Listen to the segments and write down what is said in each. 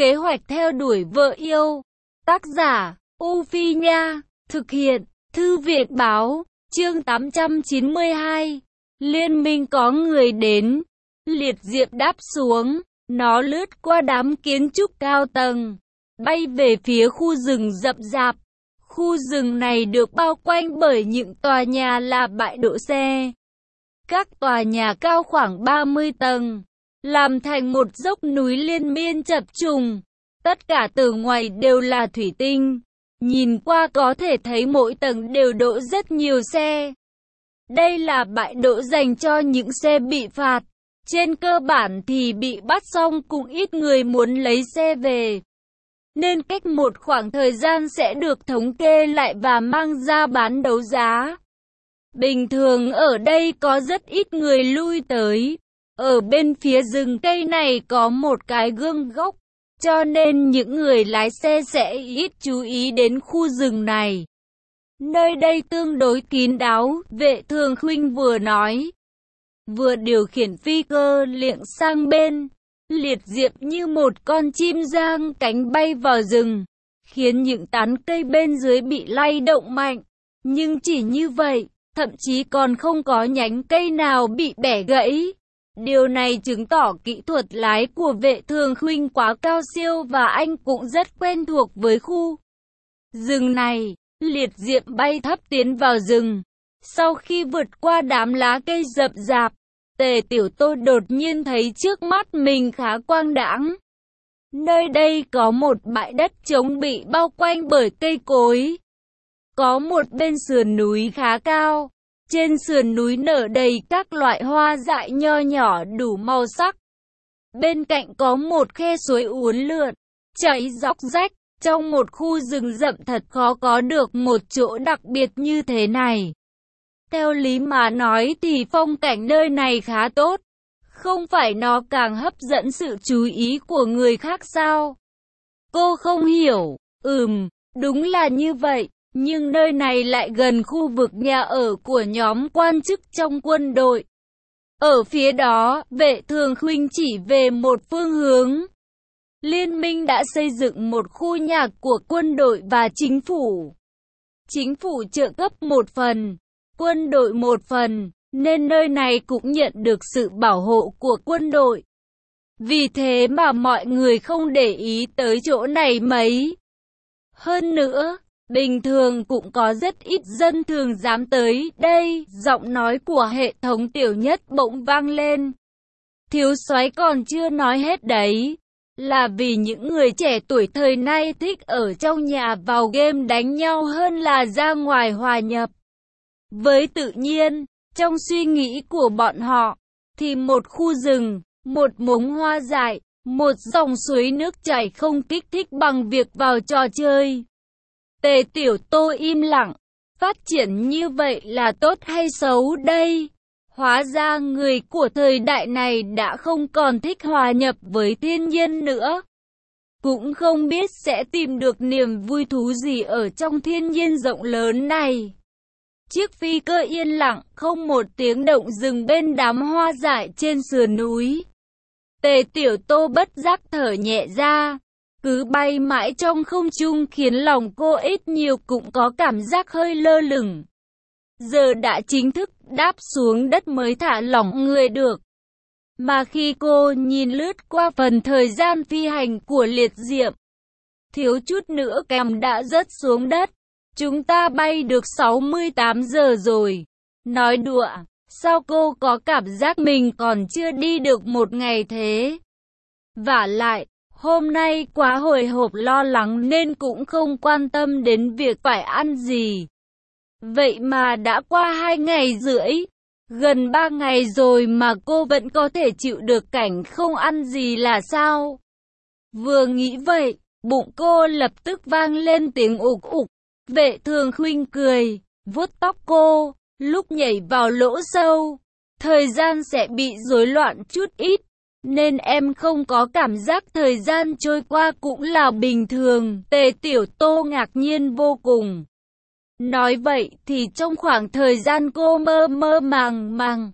Kế hoạch theo đuổi vợ yêu. Tác giả, U Phi Nha. Thực hiện, Thư viện Báo. Chương 892. Liên minh có người đến. Liệt diệm đáp xuống. Nó lướt qua đám kiến trúc cao tầng, bay về phía khu rừng rậm rạp. Khu rừng này được bao quanh bởi những tòa nhà là bãi đỗ xe. Các tòa nhà cao khoảng 30 tầng, làm thành một dốc núi liên miên chập trùng. Tất cả tường ngoài đều là thủy tinh. Nhìn qua có thể thấy mỗi tầng đều đỗ rất nhiều xe. Đây là bãi đỗ dành cho những xe bị phạt. Trên cơ bản thì bị bắt xong cũng ít người muốn lấy xe về. Nên cách một khoảng thời gian sẽ được thống kê lại và mang ra bán đấu giá. Bình thường ở đây có rất ít người lui tới. Ở bên phía rừng cây này có một cái gương góc, cho nên những người lái xe sẽ ít chú ý đến khu rừng này. Nơi đây tương đối kín đáo, Vệ Thường Khuynh vừa nói, vừa điều khiển phi cơ liệng sang bên. Liệt diệm như một con chim giang cánh bay vào rừng, khiến những tán cây bên dưới bị lay động mạnh. Nhưng chỉ như vậy, thậm chí còn không có nhánh cây nào bị bẻ gãy. Điều này chứng tỏ kỹ thuật lái của Vệ Thường Khuynh quá cao siêu và anh cũng rất quen thuộc với khu rừng này. Liệt diệm bay thấp tiến vào rừng. Sau khi vượt qua đám lá cây rậm rạp, Tề Tiểu Tô đột nhiên thấy trước mắt mình khá quang đãng. Nơi đây có một bãi đất trống bị bao quanh bởi cây cối. Có một bên sườn núi khá cao. Trên sườn núi nở đầy các loại hoa dại nho nhỏ đủ màu sắc. Bên cạnh có một khe suối uốn lượn, chảy róc rách. Trong một khu rừng rậm thật khó có được một chỗ đặc biệt như thế này. Theo lý mà nói thì phong cảnh nơi này khá tốt. Không phải nó càng hấp dẫn sự chú ý của người khác sao? Cô không hiểu. Đúng là như vậy. Nhưng nơi này lại gần khu vực nhà ở của nhóm quan chức trong quân đội. Ở phía đó, Vệ Thường Khuynh chỉ về một phương hướng. Liên minh đã xây dựng một khu nhà của quân đội và chính phủ. Chính phủ trợ cấp một phần, quân đội một phần, nên nơi này cũng nhận được sự bảo hộ của quân đội. Vì thế mà mọi người không để ý tới chỗ này mấy. Hơn nữa, bình thường cũng có rất ít dân thường dám tới đây. Giọng nói của hệ thống Tiểu Nhất bỗng vang lên. Thiếu soái còn chưa nói hết đấy. Là vì những người trẻ tuổi thời nay thích ở trong nhà vào game đánh nhau hơn là ra ngoài hòa nhập với tự nhiên. Trong suy nghĩ của bọn họ, thì một khu rừng, một mống hoa dại, một dòng suối nước chảy không kích thích bằng việc vào trò chơi. Tề Tiểu Tô im lặng. Phát triển như vậy là tốt hay xấu đây? Hóa ra người của thời đại này đã không còn thích hòa nhập với thiên nhiên nữa. Cũng không biết sẽ tìm được niềm vui thú gì ở trong thiên nhiên rộng lớn này. Chiếc phi cơ yên lặng, không một tiếng động dừng bên đám hoa dại trên sườn núi. Tề Tiểu Tô bất giác thở nhẹ ra. Cứ bay mãi trong không trung khiến lòng cô ít nhiều cũng có cảm giác hơi lơ lửng. Giờ đã chính thức đáp xuống đất mới thả lỏng người được. Mà khi cô nhìn lướt qua phần thời gian phi hành của liệt diệm, thiếu chút nữa kèm đã rớt xuống đất. Chúng ta bay được 68 giờ rồi. Nói đùa, sao cô có cảm giác mình còn chưa đi được một ngày thế? Vả lại, hôm nay quá hồi hộp lo lắng nên cũng không quan tâm đến việc phải ăn gì. Vậy mà đã qua 2 ngày rưỡi, gần 3 ngày rồi mà cô vẫn có thể chịu được cảnh không ăn gì là sao? Vừa nghĩ vậy, bụng cô lập tức vang lên tiếng ục ục. Vệ Thường Khuynh cười, vuốt tóc cô, lúc nhảy vào lỗ sâu, thời gian sẽ bị rối loạn chút ít, nên em không có cảm giác thời gian trôi qua cũng là bình thường. Tề Tiểu Tô ngạc nhiên vô cùng. Nói vậy thì trong khoảng thời gian cô mơ mơ màng,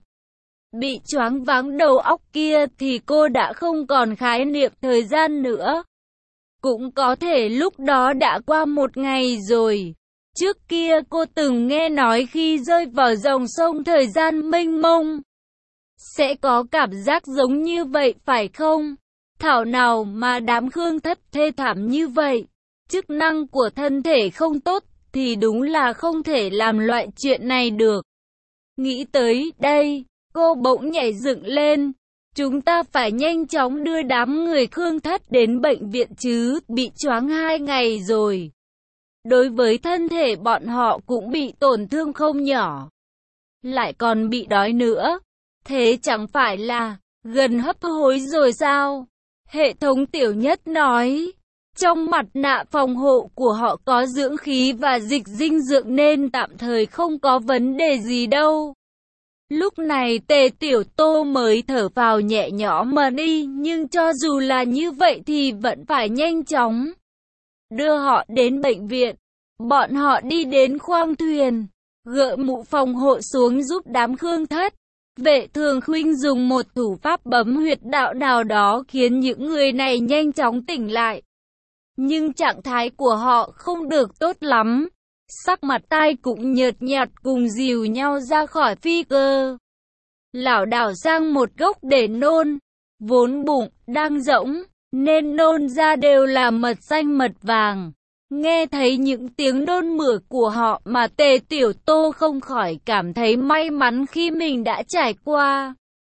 bị choáng váng đầu óc kia thì cô đã không còn khái niệm thời gian nữa. Cũng có thể lúc đó đã qua một ngày rồi. Trước kia cô từng nghe nói khi rơi vào dòng sông thời gian mênh mông, sẽ có cảm giác giống như vậy phải không? Thảo nào mà đám Khương Thất thê thảm như vậy. Chức năng của thân thể không tốt thì đúng là không thể làm loại chuyện này được. Nghĩ tới đây, cô bỗng nhảy dựng lên. Chúng ta phải nhanh chóng đưa đám người Khương Thất đến bệnh viện chứ, bị choáng 2 ngày rồi. Đối với thân thể bọn họ cũng bị tổn thương không nhỏ. Lại còn bị đói nữa. Thế chẳng phải là gần hấp hối rồi sao? Hệ thống Tiểu Nhất nói. Trong mặt nạ phòng hộ của họ có dưỡng khí và dịch dinh dưỡng nên tạm thời không có vấn đề gì đâu. Lúc này Tề Tiểu Tô mới thở vào nhẹ nhõm mà đi, nhưng cho dù là như vậy thì vẫn phải nhanh chóng đưa họ đến bệnh viện. Bọn họ đi đến khoang thuyền, gỡ mũ phòng hộ xuống giúp đám Khương Thất. Vệ Thường Khuynh dùng một thủ pháp bấm huyệt đạo nào đó khiến những người này nhanh chóng tỉnh lại. Nhưng trạng thái của họ không được tốt lắm. Sắc mặt tai cũng nhợt nhạt cùng dìu nhau ra khỏi phi cơ. Lảo đảo sang một góc để nôn. Vốn bụng đang rỗng, nên nôn ra đều là mật xanh mật vàng. Nghe thấy những tiếng nôn mửa của họ mà Tề Tiểu Tô không khỏi cảm thấy may mắn khi mình đã trải qua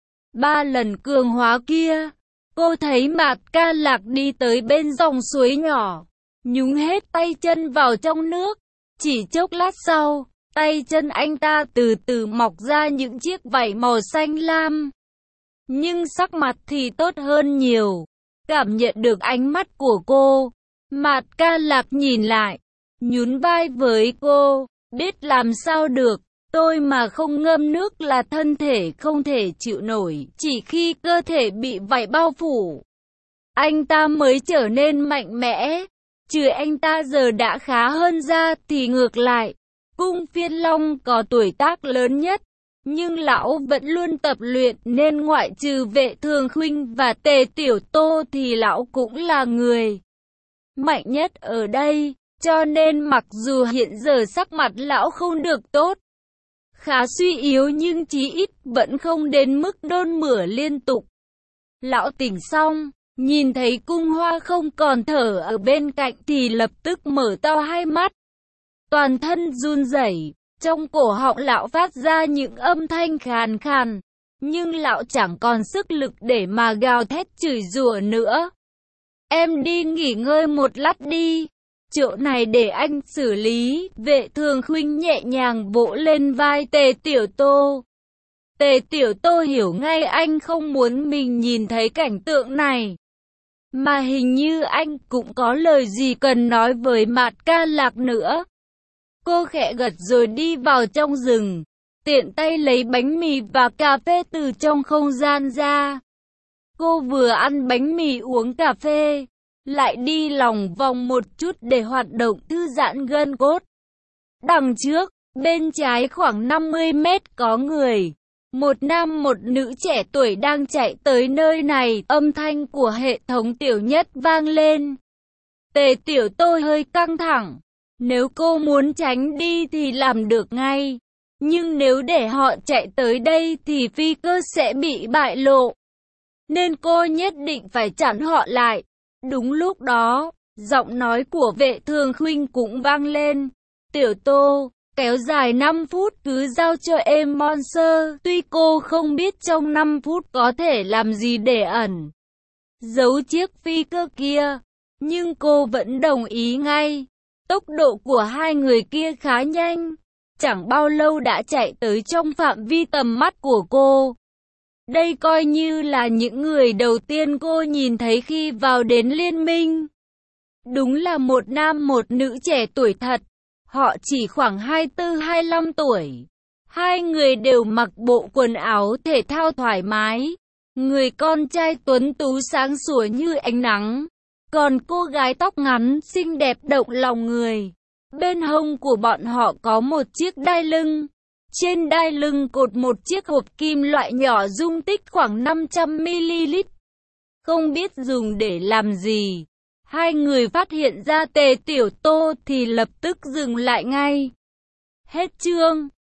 3 lần cường hóa kia. Cô thấy Mạt Ca Lạc đi tới bên dòng suối nhỏ, nhúng hết tay chân vào trong nước. Chỉ chốc lát sau, tay chân anh ta từ từ mọc ra những chiếc vảy màu xanh lam. Nhưng sắc mặt thì tốt hơn nhiều. Cảm nhận được ánh mắt của cô, Mạt Ca Lạc nhìn lại, nhún vai với cô, biết làm sao được, tôi mà không ngâm nước là thân thể không thể chịu nổi, chỉ khi cơ thể bị vảy bao phủ, anh ta mới trở nên mạnh mẽ. Trừ anh ta giờ đã khá hơn ra thì ngược lại, Cung Phiên Long có tuổi tác lớn nhất, nhưng lão vẫn luôn tập luyện nên ngoại trừ Vệ Thường Khuynh và Tề Tiểu Tô thì lão cũng là người mạnh nhất ở đây, cho nên mặc dù hiện giờ sắc mặt lão không được tốt, khá suy yếu nhưng chí ít vẫn không đến mức nôn mửa liên tục. Lão tỉnh xong, nhìn thấy Cung Hoa không còn thở ở bên cạnh thì lập tức mở to hai mắt. Toàn thân run rẩy, trong cổ họng lão phát ra những âm thanh khàn khàn, nhưng lão chẳng còn sức lực để mà gào thét chửi rủa nữa. Em đi nghỉ ngơi một lát đi, chỗ này để anh xử lý. Vệ Thường Khuynh nhẹ nhàng vỗ lên vai Tề Tiểu Tô. Tề Tiểu Tô hiểu ngay anh không muốn mình nhìn thấy cảnh tượng này. Mà hình như anh cũng có lời gì cần nói với Mạt Ca Lạc nữa. Cô khẽ gật rồi đi vào trong rừng, tiện tay lấy bánh mì và cà phê từ trong không gian ra. Cô vừa ăn bánh mì uống cà phê, lại đi lòng vòng một chút để hoạt động thư giãn gân cốt. Đằng trước, bên trái khoảng 50 mét có người. Một nam một nữ trẻ tuổi đang chạy tới nơi này, âm thanh của hệ thống Tiểu Nhất vang lên. Tề Tiểu Tô hơi căng thẳng. Nếu cô muốn tránh đi thì làm được ngay. Nhưng nếu để họ chạy tới đây thì phi cơ sẽ bị bại lộ. Nên cô nhất định phải chặn họ lại. Đúng lúc đó, giọng nói của Vệ Thường Khuynh cũng vang lên. Tiểu Tô, kéo dài 5 phút cứ giao cho em Monster. Tuy cô không biết trong 5 phút có thể làm gì để ẩn giấu chiếc phi cơ kia, nhưng cô vẫn đồng ý ngay. Tốc độ của hai người kia khá nhanh, chẳng bao lâu đã chạy tới trong phạm vi tầm mắt của cô. Đây coi như là những người đầu tiên cô nhìn thấy khi vào đến liên minh. Đúng là một nam một nữ trẻ tuổi thật. Họ chỉ khoảng 24-25 tuổi. Hai người đều mặc bộ quần áo thể thao thoải mái. Người con trai tuấn tú sáng sủa như ánh nắng. Còn cô gái tóc ngắn xinh đẹp động lòng người. Bên hông của bọn họ có một chiếc đai lưng. Trên đai lưng cột một chiếc hộp kim loại nhỏ dung tích khoảng 500ml. Không biết dùng để làm gì. Hai người phát hiện ra Tề Tiểu Tô thì lập tức dừng lại ngay. Hết chương.